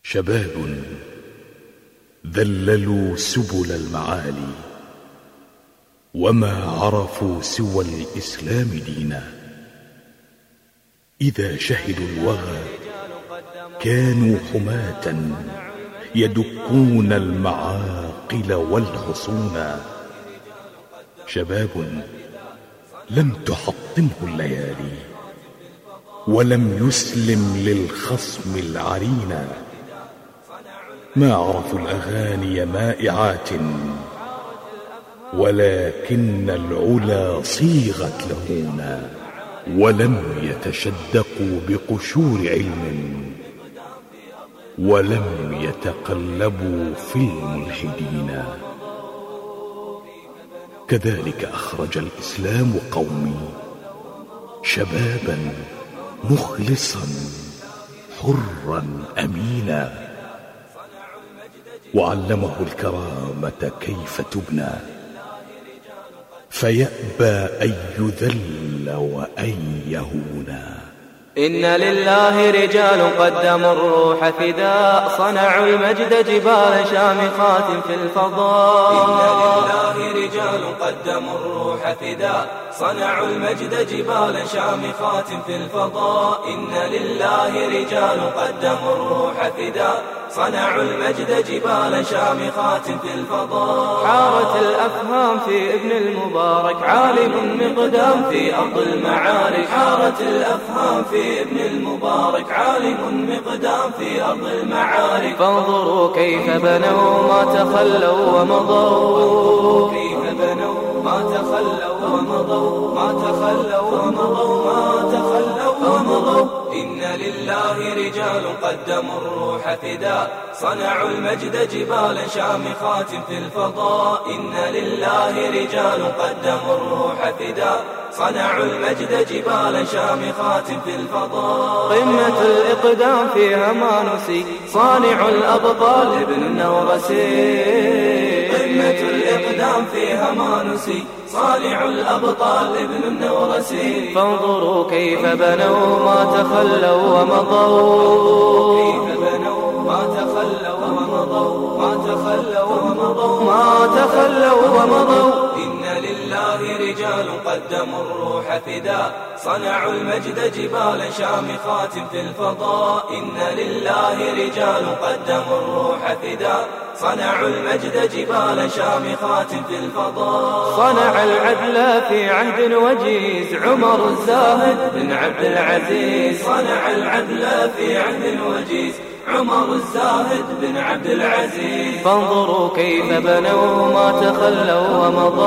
شباب ذللوا سبل المعالي وما عرفوا سوى الإسلام دينا. إذا شهدوا الوغى كانوا حماة يدكون المعاقل والحصونا. شباب لم تحطمه الليالي ولم يسلم للخصم العرينا. ما عرفوا الأغاني مائعات ولكن العلا صيغت لهونا. ولم يتشدقوا بقشور علم ولم يتقلبوا في الملحدين. كذلك أخرج الإسلام قومي شبابا مخلصا حرا أمينا، وعلمه الكرامة كيف تبنى فيأبى أن يذل وأن يهونا. إن لله رجال قدموا الروح فداء صنعوا المجد جبال شامخات في الفضاء. إن لله رجال قدموا الروح فداء صنعوا المجد جبال شامخات في الفضاء. إن لله رجال قدموا الروح فداء صنعوا المجد جبال شامخات في الفضاء. حارت الأفهام في ابن المبارك عالم مقدام في أرض المعارك. حارت الأفهام في ابن المبارك عالم مقدام في أرض المعارك. فانظروا كيف بنوا ما تخلوا ومضوا. كيف بنوا ما تخلوا ومضوا. ما تخلوا ومضوا. ما تخلوا ومضوا. إن لله رجال قدموا الروح فداء صنعوا المجد جبال شامخات في الفضاء. إن لله رجال قدموا الروح فداء صنعوا المجد جبال شامخات في الفضاء. قمة الإقدام فيها ما نسي صانع الأبطال ابن النورسي. قمة الإقدام فيها ما نسي صانع الأبطال ابن النورسي. فانظروا كيف بنوا ما تخلوا ومضوا. كيف بنوا ما تخلوا ومضوا. ما تخلوا ومضوا. ما تخلوا ومضوا. إن لله رجال قدموا الروح فداء صنعوا المجد جبال شامخات في الفضاء. إن لله رجال قدموا الروح فداء صنعوا المجد جبال شامخات في الفضاء. صنع العدل في عهد وجيز عمر الزاهد بن عبد العزيز. صنع العدل في عهد وجيز عمر الزاهد بن عبد العزيز. فانظروا كيف بنوا ما تخلوا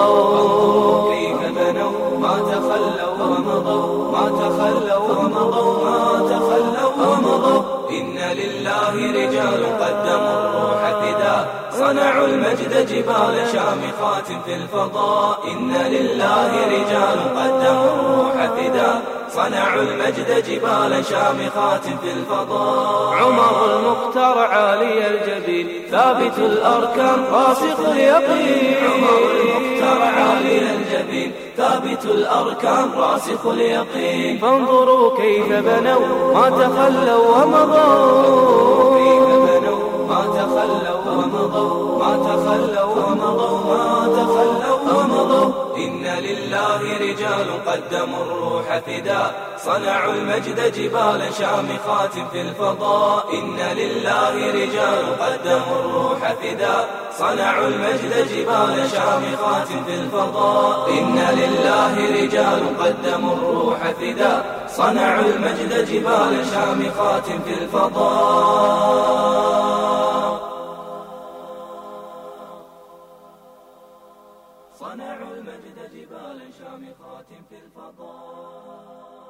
ومضوا. كيف بنوا ما تخلوا ومضوا. ما تخلوا ومضوا. ما تخلوا ومضوا. إن لله رجال قدموا الروح فداء صنعوا المجد جبال شامخات في الفضاء. إن لله رجال قدموا الروح فداء صنعوا المجد جبال شامخات في الفضاء. عمر المختار عالي الجبين ثابت الأركان راسخ اليقين. عمر المختار عالي الجبين ثابت الأركان راسخ اليقين. فانظروا كيف بنوا ما تخلوا ومضوا. كيف بنوا ما تخلوا ومضوا. ما تخلوا ومضوا. ما تخلوا ومضوا. إن لله رجال قدموا الروح فداء صنعوا المجد جبال شامخات في الفضاء. إن لله رجال قدموا الروح فداء صنعوا المجد جبال شامخات في الفضاء. إن لله رجال قدموا الروح فداء صنعوا المجد جبال شامخات في الفضاء. صنعوا المجد جبال شامخات في الفضاء.